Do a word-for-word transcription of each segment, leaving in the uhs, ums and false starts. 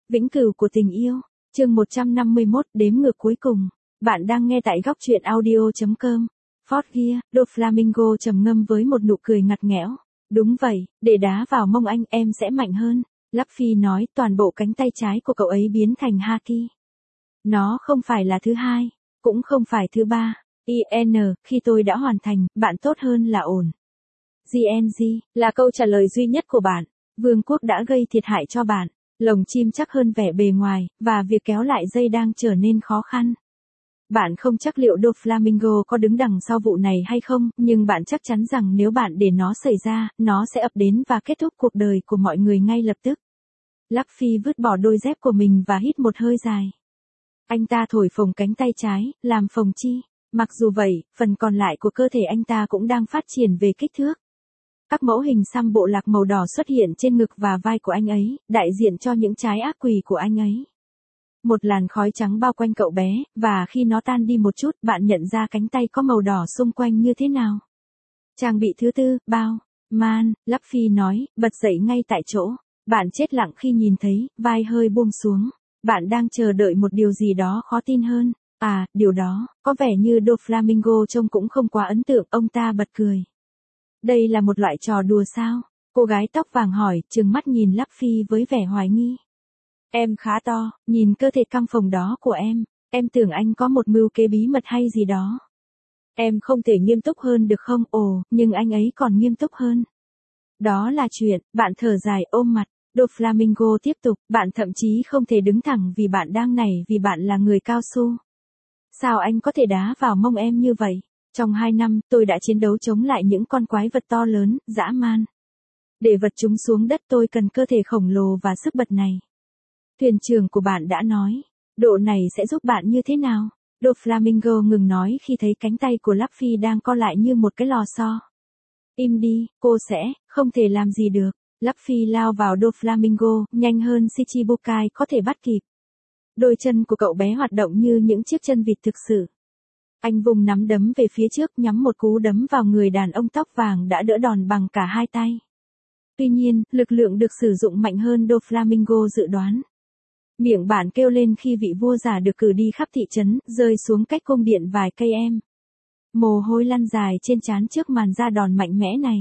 Vĩnh cửu của tình yêu, chương một trăm năm mươi mốt, đếm ngược cuối cùng. Bạn đang nghe tại góc truyện audio chấm com. Ford Gear, Doflamingo trầm ngâm với một nụ cười ngặt nghẽo. Đúng vậy, để đá vào mông anh em sẽ mạnh hơn. Luffy nói, toàn bộ cánh tay trái của cậu ấy biến thành haki. Nó không phải là thứ hai, cũng không phải thứ ba. i en, khi tôi đã hoàn thành, bạn tốt hơn là ổn. giê en giê, là câu trả lời duy nhất của bạn. Vương quốc đã gây thiệt hại cho bạn. Lồng chim chắc hơn vẻ bề ngoài, và việc kéo lại dây đang trở nên khó khăn. Bạn không chắc liệu Doflamingo có đứng đằng sau vụ này hay không, nhưng bạn chắc chắn rằng nếu bạn để nó xảy ra, nó sẽ ập đến và kết thúc cuộc đời của mọi người ngay lập tức. Luffy vứt bỏ đôi dép của mình và hít một hơi dài. Anh ta thổi phồng cánh tay trái, làm phồng chi. Mặc dù vậy, phần còn lại của cơ thể anh ta cũng đang phát triển về kích thước. Các mẫu hình xăm bộ lạc màu đỏ xuất hiện trên ngực và vai của anh ấy, đại diện cho những trái ác quỷ của anh ấy. Một làn khói trắng bao quanh cậu bé, và khi nó tan đi một chút, bạn nhận ra cánh tay có màu đỏ xung quanh như thế nào. Trang bị thứ tư, bao. Man, Luffy nói, bật dậy ngay tại chỗ. Bạn chết lặng khi nhìn thấy, vai hơi buông xuống. Bạn đang chờ đợi một điều gì đó khó tin hơn. À, điều đó, có vẻ như Doflamingo trông cũng không quá ấn tượng, ông ta bật cười. Đây là một loại trò đùa sao? Cô gái tóc vàng hỏi, trừng mắt nhìn Luffy với vẻ hoài nghi. Em khá to, nhìn cơ thể căng phồng đó của em, em tưởng anh có một mưu kế bí mật hay gì đó. Em không thể nghiêm túc hơn được không? Ồ, nhưng anh ấy còn nghiêm túc hơn. Đó là chuyện, bạn thở dài ôm mặt. Doflamingo tiếp tục, bạn thậm chí không thể đứng thẳng vì bạn đang nảy vì bạn là người cao su. Sao anh có thể đá vào mông em như vậy? Trong hai năm, tôi đã chiến đấu chống lại những con quái vật to lớn, dã man. Để vật chúng xuống đất tôi cần cơ thể khổng lồ và sức bật này. Thuyền trưởng của bạn đã nói, độ này sẽ giúp bạn như thế nào? Doflamingo ngừng nói khi thấy cánh tay của Luffy đang co lại như một cái lò xo. Im đi, cô sẽ, không thể làm gì được. Luffy lao vào Doflamingo, nhanh hơn Shichibukai có thể bắt kịp. Đôi chân của cậu bé hoạt động như những chiếc chân vịt thực sự. Anh vùng nắm đấm về phía trước nhắm một cú đấm vào người đàn ông tóc vàng đã đỡ đòn bằng cả hai tay. Tuy nhiên, lực lượng được sử dụng mạnh hơn Doflamingo dự đoán. Miệng bạn kêu lên khi vị vua giả được cử đi khắp thị trấn, rơi xuống cách cung điện vài cây em. Mồ hôi lăn dài trên trán trước màn ra đòn mạnh mẽ này.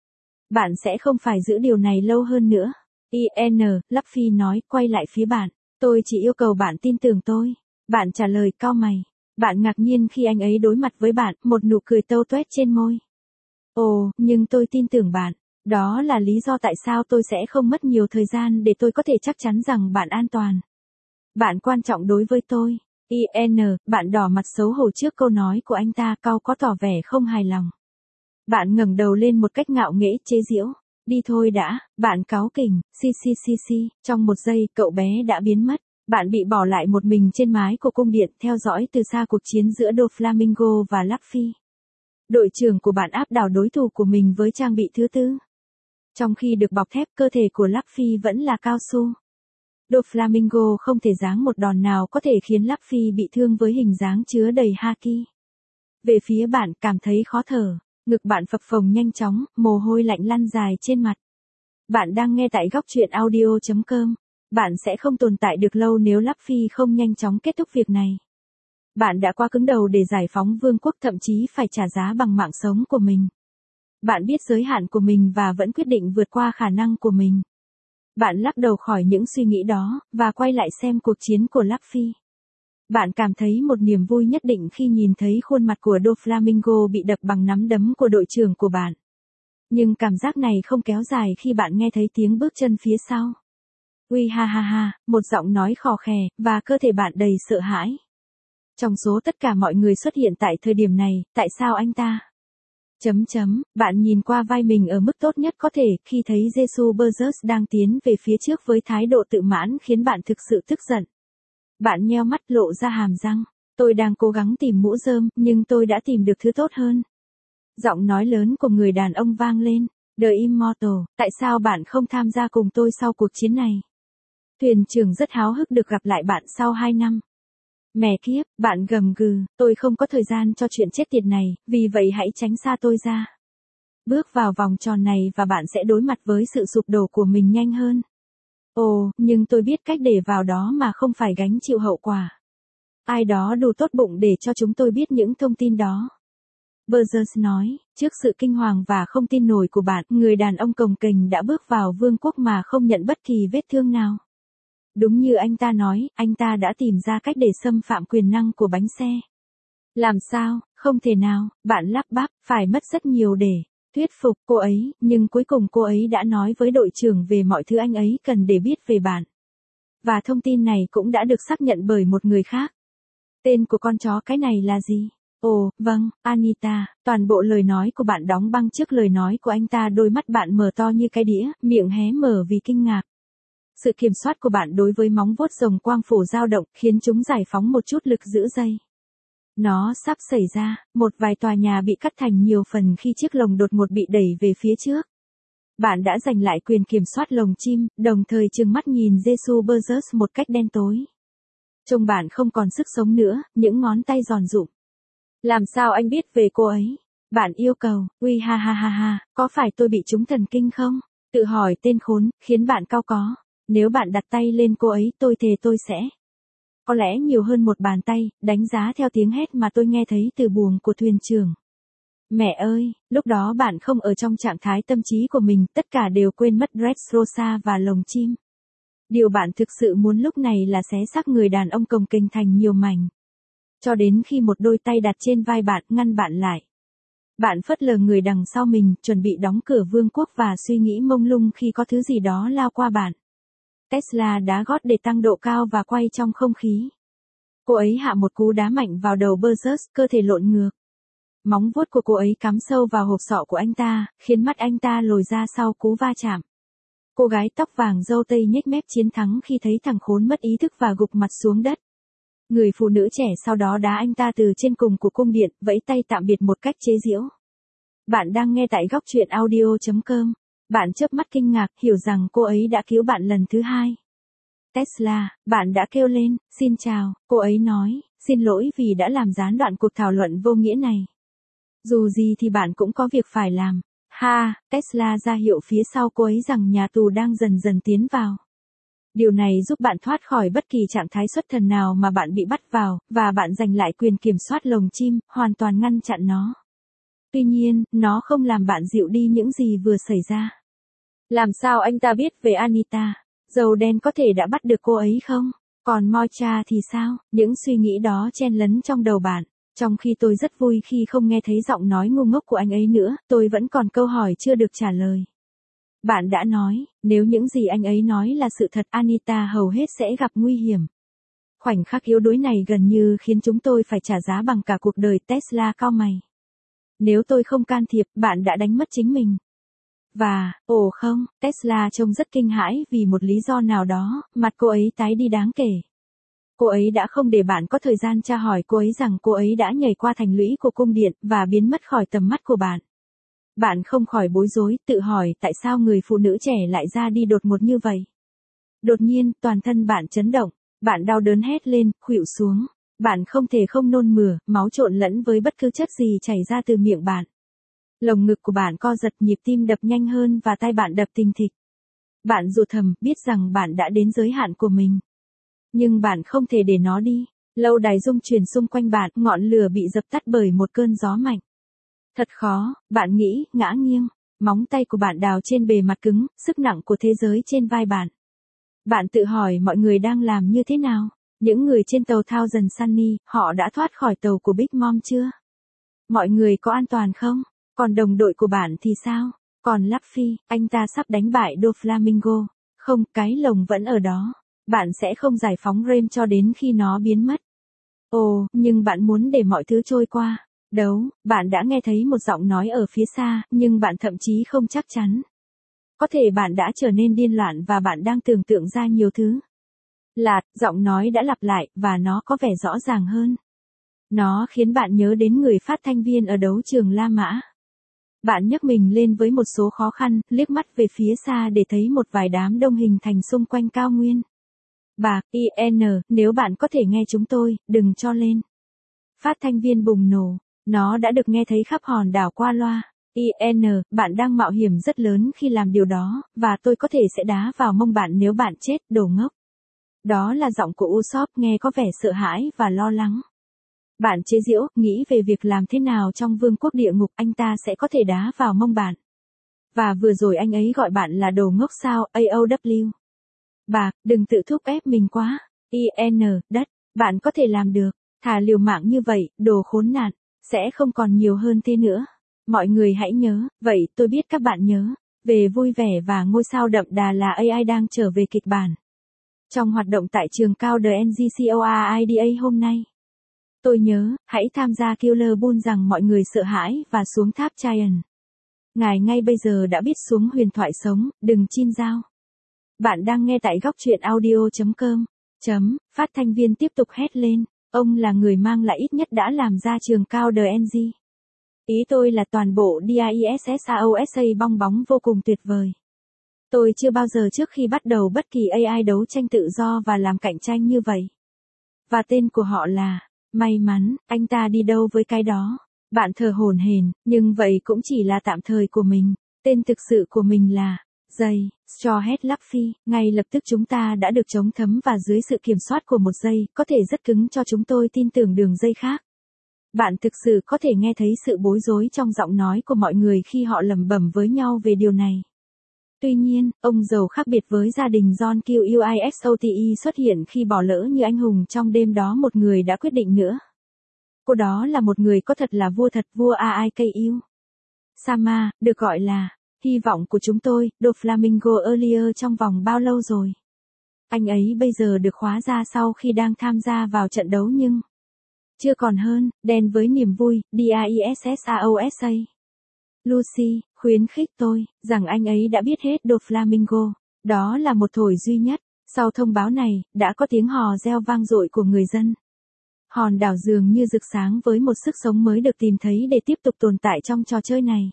Bạn sẽ không phải giữ điều này lâu hơn nữa. i en, Luffy nói, quay lại phía bạn. Tôi chỉ yêu cầu bạn tin tưởng tôi. Bạn trả lời cau mày. Bạn ngạc nhiên khi anh ấy đối mặt với bạn, một nụ cười tâu tuét trên môi. Ồ, nhưng tôi tin tưởng bạn. Đó là lý do tại sao tôi sẽ không mất nhiều thời gian để tôi có thể chắc chắn rằng bạn an toàn. Bạn quan trọng đối với tôi. i en, bạn đỏ mặt xấu hổ trước câu nói của anh ta, cau có tỏ vẻ không hài lòng. Bạn ngẩng đầu lên một cách ngạo nghễ chế giễu. Đi thôi đã, bạn cáu kỉnh, xi xi xi xi, trong một giây, cậu bé đã biến mất. Bạn bị bỏ lại một mình trên mái của cung điện, theo dõi từ xa cuộc chiến giữa Doflamingo và Luffy. Đội trưởng của bạn áp đảo đối thủ của mình với trang bị thứ tư. Trong khi được bọc thép, cơ thể của Luffy vẫn là cao su. Doflamingo không thể giáng một đòn nào có thể khiến Luffy bị thương với hình dáng chứa đầy haki. Về phía bạn, cảm thấy khó thở. Ngực bạn phập phồng nhanh chóng, mồ hôi lạnh lăn dài trên mặt. Bạn đang nghe tại góc truyện audio chấm com. Bạn sẽ không tồn tại được lâu nếu Luffy không nhanh chóng kết thúc việc này. Bạn đã quá cứng đầu để giải phóng vương quốc, thậm chí phải trả giá bằng mạng sống của mình. Bạn biết giới hạn của mình và vẫn quyết định vượt qua khả năng của mình. Bạn lắc đầu khỏi những suy nghĩ đó, và quay lại xem cuộc chiến của Luffy. Bạn cảm thấy một niềm vui nhất định khi nhìn thấy khuôn mặt của Doflamingo bị đập bằng nắm đấm của đội trưởng của bạn. Nhưng cảm giác này không kéo dài khi bạn nghe thấy tiếng bước chân phía sau. Ui ha ha ha, một giọng nói khò khè, và cơ thể bạn đầy sợ hãi. Trong số tất cả mọi người xuất hiện tại thời điểm này, tại sao anh ta? Chấm chấm, bạn nhìn qua vai mình ở mức tốt nhất có thể khi thấy Jesus Burgess đang tiến về phía trước với thái độ tự mãn khiến bạn thực sự tức giận. Bạn nheo mắt lộ ra hàm răng. Tôi đang cố gắng tìm mũ rơm, nhưng tôi đã tìm được thứ tốt hơn. Giọng nói lớn của người đàn ông vang lên. The Immortal, tại sao bạn không tham gia cùng tôi sau cuộc chiến này? Thuyền trưởng rất háo hức được gặp lại bạn sau hai năm. Mẹ kiếp, bạn gầm gừ, tôi không có thời gian cho chuyện chết tiệt này, vì vậy hãy tránh xa tôi ra. Bước vào vòng tròn này và bạn sẽ đối mặt với sự sụp đổ của mình nhanh hơn. Ồ, nhưng tôi biết cách để vào đó mà không phải gánh chịu hậu quả. Ai đó đủ tốt bụng để cho chúng tôi biết những thông tin đó. Burgess nói, trước sự kinh hoàng và không tin nổi của bạn, người đàn ông cồng kềnh đã bước vào vương quốc mà không nhận bất kỳ vết thương nào. Đúng như anh ta nói, anh ta đã tìm ra cách để xâm phạm quyền năng của bánh xe. Làm sao, không thể nào, bạn lắp bắp, phải mất rất nhiều để thuyết phục cô ấy, nhưng cuối cùng cô ấy đã nói với đội trưởng về mọi thứ anh ấy cần để biết về bạn. Và thông tin này cũng đã được xác nhận bởi một người khác. Tên của con chó cái này là gì? Ồ, vâng, Anita, toàn bộ lời nói của bạn đóng băng trước lời nói của anh ta, đôi mắt bạn mở to như cái đĩa, miệng hé mở vì kinh ngạc. Sự kiểm soát của bạn đối với móng vuốt rồng quang phổ dao động khiến chúng giải phóng một chút lực giữ dây. Nó sắp xảy ra, một vài tòa nhà bị cắt thành nhiều phần khi chiếc lồng đột ngột bị đẩy về phía trước. Bạn đã giành lại quyền kiểm soát lồng chim, đồng thời trừng mắt nhìn Jesus Burgess một cách đen tối. Trông bạn không còn sức sống nữa, những ngón tay giòn rụm. Làm sao anh biết về cô ấy? Bạn yêu cầu, uy ha ha ha ha, có phải tôi bị trúng thần kinh không? Tự hỏi tên khốn, khiến bạn cau có. Nếu bạn đặt tay lên cô ấy tôi thề tôi sẽ. Có lẽ nhiều hơn một bàn tay, đánh giá theo tiếng hét mà tôi nghe thấy từ buồng của thuyền trưởng. Mẹ ơi, lúc đó bạn không ở trong trạng thái tâm trí của mình, tất cả đều quên mất Dressrosa và lồng chim. Điều bạn thực sự muốn lúc này là xé xác người đàn ông cồng kềnh thành nhiều mảnh. Cho đến khi một đôi tay đặt trên vai bạn ngăn bạn lại. Bạn phớt lờ người đằng sau mình, chuẩn bị đóng cửa vương quốc và suy nghĩ mông lung khi có thứ gì đó lao qua bạn. Tesla đá gót để tăng độ cao và quay trong không khí. Cô ấy hạ một cú đá mạnh vào đầu Burgess, cơ thể lộn ngược. Móng vuốt của cô ấy cắm sâu vào hộp sọ của anh ta, khiến mắt anh ta lồi ra sau cú va chạm. Cô gái tóc vàng râu tây nhếch mép chiến thắng khi thấy thằng khốn mất ý thức và gục mặt xuống đất. Người phụ nữ trẻ sau đó đá anh ta từ trên cùng của cung điện, vẫy tay tạm biệt một cách chế giễu. Bạn đang nghe tại góc truyện audio chấm com. Bạn chớp mắt kinh ngạc, hiểu rằng cô ấy đã cứu bạn lần thứ hai. Tesla, bạn đã kêu lên, xin chào, cô ấy nói, xin lỗi vì đã làm gián đoạn cuộc thảo luận vô nghĩa này. Dù gì thì bạn cũng có việc phải làm. Ha, Tesla ra hiệu phía sau cô ấy rằng nhà tù đang dần dần tiến vào. Điều này giúp bạn thoát khỏi bất kỳ trạng thái xuất thần nào mà bạn bị bắt vào, và bạn giành lại quyền kiểm soát lồng chim, hoàn toàn ngăn chặn nó. Tuy nhiên, nó không làm bạn dịu đi những gì vừa xảy ra. Làm sao anh ta biết về Anita? Dầu đen có thể đã bắt được cô ấy không? Còn Mocha thì sao? Những suy nghĩ đó chen lấn trong đầu bạn. Trong khi tôi rất vui khi không nghe thấy giọng nói ngu ngốc của anh ấy nữa, tôi vẫn còn câu hỏi chưa được trả lời. Bạn đã nói, nếu những gì anh ấy nói là sự thật, Anita hầu hết sẽ gặp nguy hiểm. Khoảnh khắc yếu đuối này gần như khiến chúng tôi phải trả giá bằng cả cuộc đời. Tesla cau mày. Nếu tôi không can thiệp, bạn đã đánh mất chính mình. Và, ồ không, Tesla trông rất kinh hãi vì một lý do nào đó, mặt cô ấy tái đi đáng kể. Cô ấy đã không để bạn có thời gian tra hỏi cô ấy rằng cô ấy đã nhảy qua thành lũy của cung điện và biến mất khỏi tầm mắt của bạn. Bạn không khỏi bối rối, tự hỏi tại sao người phụ nữ trẻ lại ra đi đột ngột như vậy. Đột nhiên, toàn thân bạn chấn động, bạn đau đớn hét lên, khuỵu xuống. Bạn không thể không nôn mửa, máu trộn lẫn với bất cứ chất gì chảy ra từ miệng bạn. Lồng ngực của bạn co giật, nhịp tim đập nhanh hơn và tai bạn đập thình thịch. Bạn rụt thầm, biết rằng bạn đã đến giới hạn của mình. Nhưng bạn không thể để nó đi. Lâu đài rung chuyển xung quanh bạn, ngọn lửa bị dập tắt bởi một cơn gió mạnh. Thật khó, bạn nghĩ, ngã nghiêng. Móng tay của bạn đào trên bề mặt cứng, sức nặng của thế giới trên vai bạn. Bạn tự hỏi mọi người đang làm như thế nào? Những người trên tàu Thousand Sunny, họ đã thoát khỏi tàu của Big Mom chưa? Mọi người có an toàn không? Còn đồng đội của bạn thì sao? Còn Luffy, anh ta sắp đánh bại Doflamingo. Không, cái lồng vẫn ở đó. Bạn sẽ không giải phóng Rem cho đến khi nó biến mất. Ồ, nhưng bạn muốn để mọi thứ trôi qua. Đấu, bạn đã nghe thấy một giọng nói ở phía xa, nhưng bạn thậm chí không chắc chắn. Có thể bạn đã trở nên điên loạn và bạn đang tưởng tượng ra nhiều thứ. Lạt, giọng nói đã lặp lại, và nó có vẻ rõ ràng hơn. Nó khiến bạn nhớ đến người phát thanh viên ở đấu trường La Mã. Bạn nhấc mình lên với một số khó khăn, liếc mắt về phía xa để thấy một vài đám đông hình thành xung quanh cao nguyên. Bà, i en, nếu bạn có thể nghe chúng tôi, đừng cho lên. Phát thanh viên bùng nổ, nó đã được nghe thấy khắp hòn đảo qua loa. i en, bạn đang mạo hiểm rất lớn khi làm điều đó, và tôi có thể sẽ đá vào mông bạn nếu bạn chết, đồ ngốc. Đó là giọng của Usopp nghe có vẻ sợ hãi và lo lắng. Bạn chế giễu, nghĩ về việc làm thế nào trong vương quốc địa ngục anh ta sẽ có thể đá vào mông bạn. Và vừa rồi anh ấy gọi bạn là đồ ngốc sao, a o vê. Bạc, đừng tự thúc ép mình quá. i en, đất, bạn có thể làm được. Thà liều mạng như vậy, đồ khốn nạn, sẽ không còn nhiều hơn thế nữa. Mọi người hãy nhớ, vậy tôi biết các bạn nhớ, về vui vẻ và ngôi sao đậm đà là a i đang trở về kịch bản. Trong hoạt động tại trường cao The en giê Coida hôm nay. Tôi nhớ, hãy tham gia Killer Bull rằng mọi người sợ hãi và xuống tháp Giant. Ngài ngay bây giờ đã biết xuống huyền thoại sống, đừng chin dao. Bạn đang nghe tại góc truyện audio.com. Chấm, phát thanh viên tiếp tục hét lên, ông là người mang lại ít nhất đã làm ra trường cao The en giê. Ý tôi là toàn bộ DISSAOSA bong bóng vô cùng tuyệt vời. Tôi chưa bao giờ trước khi bắt đầu bất kỳ a i đấu tranh tự do và làm cạnh tranh như vậy. Và tên của họ là, may mắn, anh ta đi đâu với cái đó. Bạn thở hổn hển, nhưng vậy cũng chỉ là tạm thời của mình. Tên thực sự của mình là, dây, Strawhead Luffy. Ngay lập tức chúng ta đã được chống thấm và dưới sự kiểm soát của một dây, có thể rất cứng cho chúng tôi tin tưởng đường dây khác. Bạn thực sự có thể nghe thấy sự bối rối trong giọng nói của mọi người khi họ lẩm bẩm với nhau về điều này. Tuy nhiên, ông giàu khác biệt với gia đình John Quixote xuất hiện khi bỏ lỡ như anh hùng trong đêm đó một người đã quyết định nữa. Cô đó là một người có thật là vua thật, vua Aiku. Sama, được gọi là, hy vọng của chúng tôi, Doflamingo Earlier trong vòng bao lâu rồi? Anh ấy bây giờ được khóa ra sau khi đang tham gia vào trận đấu nhưng... Chưa còn hơn, đen với niềm vui, DISSAOSA. Lucy, khuyến khích tôi, rằng anh ấy đã biết hết Doflamingo. Đó là một thổi duy nhất. Sau thông báo này, đã có tiếng hò reo vang dội của người dân. Hòn đảo dường như rực sáng với một sức sống mới được tìm thấy để tiếp tục tồn tại trong trò chơi này.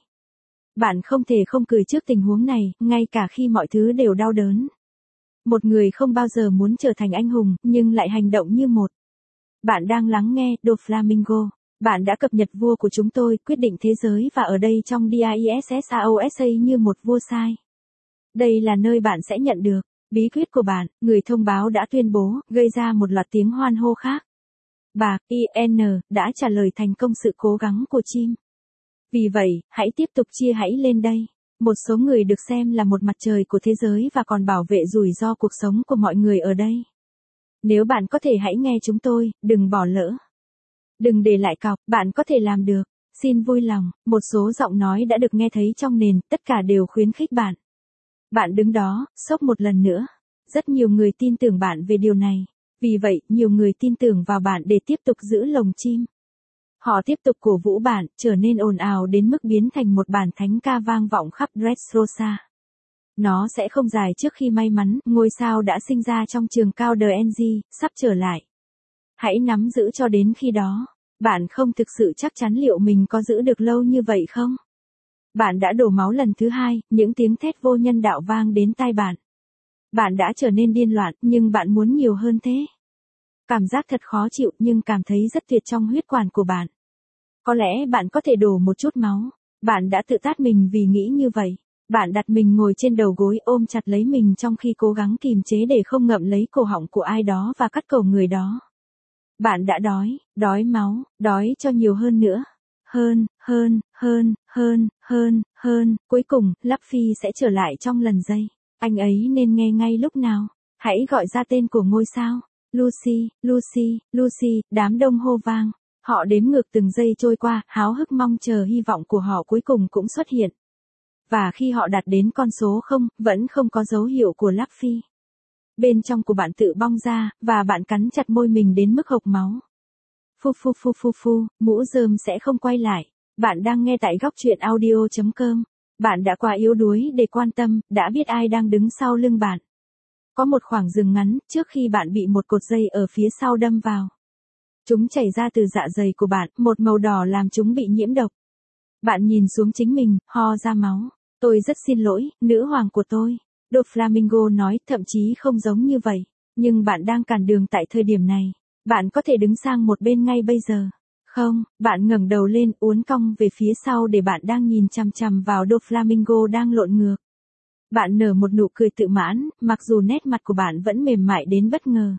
Bạn không thể không cười trước tình huống này, ngay cả khi mọi thứ đều đau đớn. Một người không bao giờ muốn trở thành anh hùng, nhưng lại hành động như một. Bạn đang lắng nghe Doflamingo. Bạn đã cập nhật vua của chúng tôi, quyết định thế giới và ở đây trong DISSAOSA như một vua sai. Đây là nơi bạn sẽ nhận được bí quyết của bạn, người thông báo đã tuyên bố, gây ra một loạt tiếng hoan hô khác. Bạc, i en, đã trả lời thành công sự cố gắng của chim. Vì vậy, hãy tiếp tục chia hãy lên đây. Một số người được xem là một mặt trời của thế giới và còn bảo vệ rủi ro cuộc sống của mọi người ở đây. Nếu bạn có thể hãy nghe chúng tôi, đừng bỏ lỡ. Đừng để lại cọc, bạn có thể làm được. Xin vui lòng, một số giọng nói đã được nghe thấy trong nền, tất cả đều khuyến khích bạn. Bạn đứng đó, sốc một lần nữa. Rất nhiều người tin tưởng bạn về điều này. Vì vậy, nhiều người tin tưởng vào bạn để tiếp tục giữ lồng chim. Họ tiếp tục cổ vũ bạn, trở nên ồn ào đến mức biến thành một bản thánh ca vang vọng khắp Dressrosa. Nó sẽ không dài trước khi may mắn, ngôi sao đã sinh ra trong trường cao The en giê, sắp trở lại. Hãy nắm giữ cho đến khi đó. Bạn không thực sự chắc chắn liệu mình có giữ được lâu như vậy không? Bạn đã đổ máu lần thứ hai, những tiếng thét vô nhân đạo vang đến tai bạn. Bạn đã trở nên điên loạn, nhưng bạn muốn nhiều hơn thế. Cảm giác thật khó chịu nhưng cảm thấy rất tuyệt trong huyết quản của bạn. Có lẽ bạn có thể đổ một chút máu. Bạn đã tự tát mình vì nghĩ như vậy. Bạn đặt mình ngồi trên đầu gối ôm chặt lấy mình trong khi cố gắng kìm chế để không ngậm lấy cổ họng của ai đó và cắt cổ người đó. Bạn đã đói, đói máu, đói cho nhiều hơn nữa. Hơn, hơn, hơn, hơn, hơn, hơn, cuối cùng, Luffy sẽ trở lại trong lần giây. Anh ấy nên nghe ngay lúc nào. Hãy gọi ra tên của ngôi sao. Lucy, Lucy, Lucy, đám đông hô vang. Họ đếm ngược từng giây trôi qua, háo hức mong chờ hy vọng của họ cuối cùng cũng xuất hiện. Và khi họ đạt đến con số không, vẫn không có dấu hiệu của Luffy. Bên trong của bạn tự bong ra, và bạn cắn chặt môi mình đến mức hộc máu. Phu phu phu phu phu, mũ rơm sẽ không quay lại. Bạn đang nghe tại góc truyện audio.com. Bạn đã quá yếu đuối để quan tâm, đã biết ai đang đứng sau lưng bạn. Có một khoảng dừng ngắn, trước khi bạn bị một cột dây ở phía sau đâm vào. Chúng chảy ra từ dạ dày của bạn, một màu đỏ làm chúng bị nhiễm độc. Bạn nhìn xuống chính mình, ho ra máu. Tôi rất xin lỗi, nữ hoàng của tôi. Doflamingo nói, thậm chí không giống như vậy. Nhưng bạn đang cản đường tại thời điểm này. Bạn có thể đứng sang một bên ngay bây giờ. Không, bạn ngẩng đầu lên uốn cong về phía sau để bạn đang nhìn chằm chằm vào Doflamingo đang lộn ngược. Bạn nở một nụ cười tự mãn, mặc dù nét mặt của bạn vẫn mềm mại đến bất ngờ.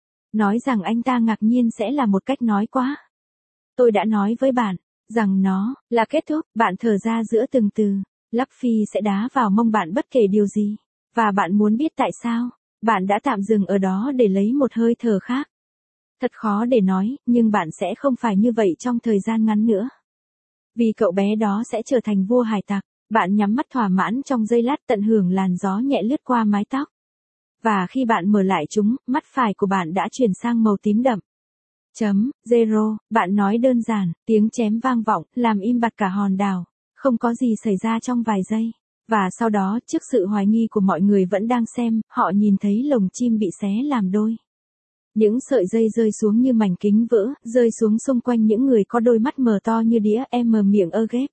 Nói rằng anh ta ngạc nhiên sẽ là một cách nói quá. Tôi đã nói với bạn, rằng nó là kết thúc, bạn thở ra giữa từng từ. Luffy sẽ đá vào mông bạn bất kể điều gì. Và bạn muốn biết tại sao, bạn đã tạm dừng ở đó để lấy một hơi thở khác. Thật khó để nói, nhưng bạn sẽ không phải như vậy trong thời gian ngắn nữa. Vì cậu bé đó sẽ trở thành vua hải tặc, bạn nhắm mắt thỏa mãn trong giây lát tận hưởng làn gió nhẹ lướt qua mái tóc. Và khi bạn mở lại chúng, mắt phải của bạn đã chuyển sang màu tím đậm. Chấm, zero, bạn nói đơn giản, tiếng chém vang vọng, làm im bặt cả hòn đảo. Không có gì xảy ra trong vài giây. Và sau đó, trước sự hoài nghi của mọi người vẫn đang xem, họ nhìn thấy lồng chim bị xé làm đôi. Những sợi dây rơi xuống như mảnh kính vỡ, rơi xuống xung quanh những người có đôi mắt mở to như đĩa em mở miệng ơ ghép.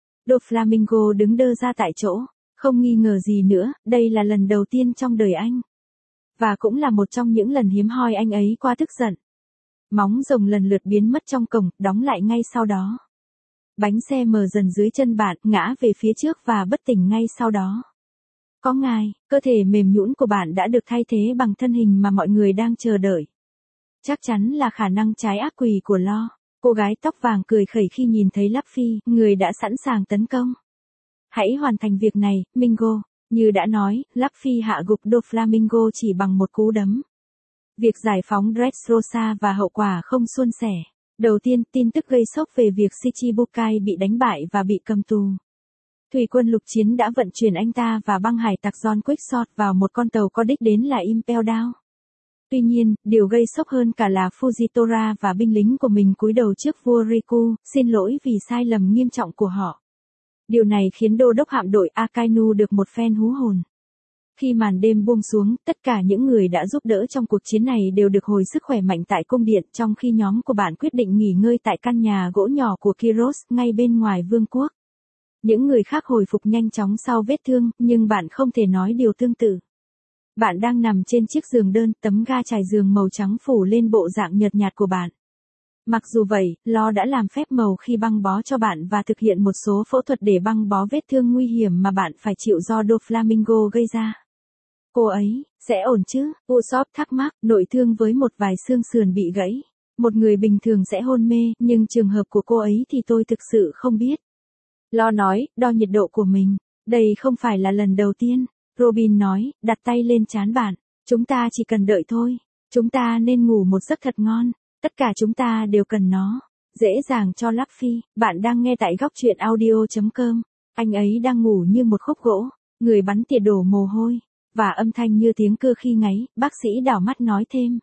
Doflamingo đứng đơ ra tại chỗ, không nghi ngờ gì nữa, đây là lần đầu tiên trong đời anh. Và cũng là một trong những lần hiếm hoi anh ấy qua tức giận. Móng rồng lần lượt biến mất trong cổng, đóng lại ngay sau đó. Bánh xe mở dần dưới chân bạn, ngã về phía trước và bất tỉnh ngay sau đó. Có ngài, cơ thể mềm nhũn của bạn đã được thay thế bằng thân hình mà mọi người đang chờ đợi. Chắc chắn là khả năng trái ác quỷ của Lo. Cô gái tóc vàng cười khẩy khi nhìn thấy Luffy, người đã sẵn sàng tấn công. Hãy hoàn thành việc này, Mingo. Như đã nói, Luffy hạ gục Doflamingo chỉ bằng một cú đấm. Việc giải phóng Dressrosa và hậu quả không suôn sẻ. Đầu tiên, tin tức gây sốc về việc Shichibukai bị đánh bại và bị cầm tù. Thủy quân lục chiến đã vận chuyển anh ta và băng hải tặc John Quickshot vào một con tàu có đích đến là Impel Down. Tuy nhiên, điều gây sốc hơn cả là Fujitora và binh lính của mình cúi đầu trước vua Riku, xin lỗi vì sai lầm nghiêm trọng của họ. Điều này khiến đô đốc hạm đội Akainu được một phen hú hồn. Khi màn đêm buông xuống, tất cả những người đã giúp đỡ trong cuộc chiến này đều được hồi sức khỏe mạnh tại cung điện, trong khi nhóm của bạn quyết định nghỉ ngơi tại căn nhà gỗ nhỏ của Kiros, ngay bên ngoài vương quốc. Những người khác hồi phục nhanh chóng sau vết thương, nhưng bạn không thể nói điều tương tự. Bạn đang nằm trên chiếc giường đơn, tấm ga trải giường màu trắng phủ lên bộ dạng nhợt nhạt của bạn. Mặc dù vậy, Lo đã làm phép màu khi băng bó cho bạn và thực hiện một số phẫu thuật để băng bó vết thương nguy hiểm mà bạn phải chịu do Doflamingo gây ra. Cô ấy, sẽ ổn chứ? Usopp thắc mắc, nội thương với một vài xương sườn bị gãy. Một người bình thường sẽ hôn mê, nhưng trường hợp của cô ấy thì tôi thực sự không biết. Lo nói, đo nhiệt độ của mình. Đây không phải là lần đầu tiên. Robin nói, đặt tay lên trán bạn. Chúng ta chỉ cần đợi thôi. Chúng ta nên ngủ một giấc thật ngon. Tất cả chúng ta đều cần nó. Dễ dàng cho Luffy. Bạn đang nghe tại góc truyện audio chấm com. Anh ấy đang ngủ như một khúc gỗ. Người bắn tỉa đổ mồ hôi. Và âm thanh như tiếng cưa khi ngáy. Bác sĩ đảo mắt nói thêm.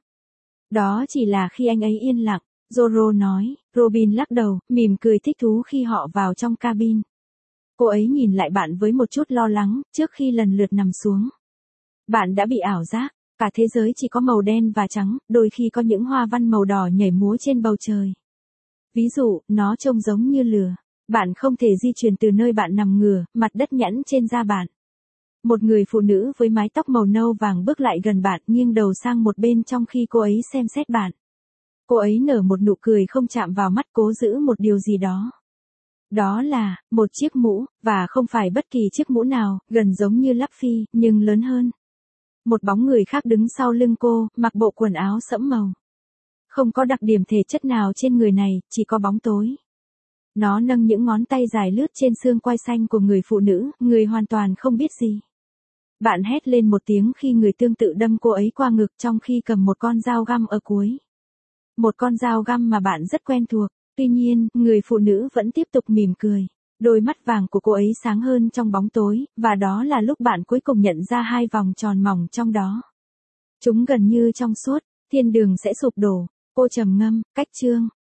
Đó chỉ là khi anh ấy yên lặng. Zoro nói. Robin lắc đầu, mỉm cười thích thú khi họ vào trong cabin. Cô ấy nhìn lại bạn với một chút lo lắng, trước khi lần lượt nằm xuống. Bạn đã bị ảo giác, cả thế giới chỉ có màu đen và trắng, đôi khi có những hoa văn màu đỏ nhảy múa trên bầu trời. Ví dụ, nó trông giống như lửa. Bạn không thể di chuyển từ nơi bạn nằm ngửa, mặt đất nhẵn trên da bạn. Một người phụ nữ với mái tóc màu nâu vàng bước lại gần bạn, nghiêng đầu sang một bên trong khi cô ấy xem xét bạn. Cô ấy nở một nụ cười không chạm vào mắt, cố giữ một điều gì đó. Đó là, một chiếc mũ, và không phải bất kỳ chiếc mũ nào, gần giống như Luffy, nhưng lớn hơn. Một bóng người khác đứng sau lưng cô, mặc bộ quần áo sẫm màu. Không có đặc điểm thể chất nào trên người này, chỉ có bóng tối. Nó nâng những ngón tay dài lướt trên xương quai xanh của người phụ nữ, người hoàn toàn không biết gì. Bạn hét lên một tiếng khi người tương tự đâm cô ấy qua ngực trong khi cầm một con dao găm ở cuối. Một con dao găm mà bạn rất quen thuộc. Tuy nhiên, người phụ nữ vẫn tiếp tục mỉm cười. Đôi mắt vàng của cô ấy sáng hơn trong bóng tối, và đó là lúc bạn cuối cùng nhận ra hai vòng tròn mỏng trong đó. Chúng gần như trong suốt, thiên đường sẽ sụp đổ. Cô trầm ngâm, cách chương.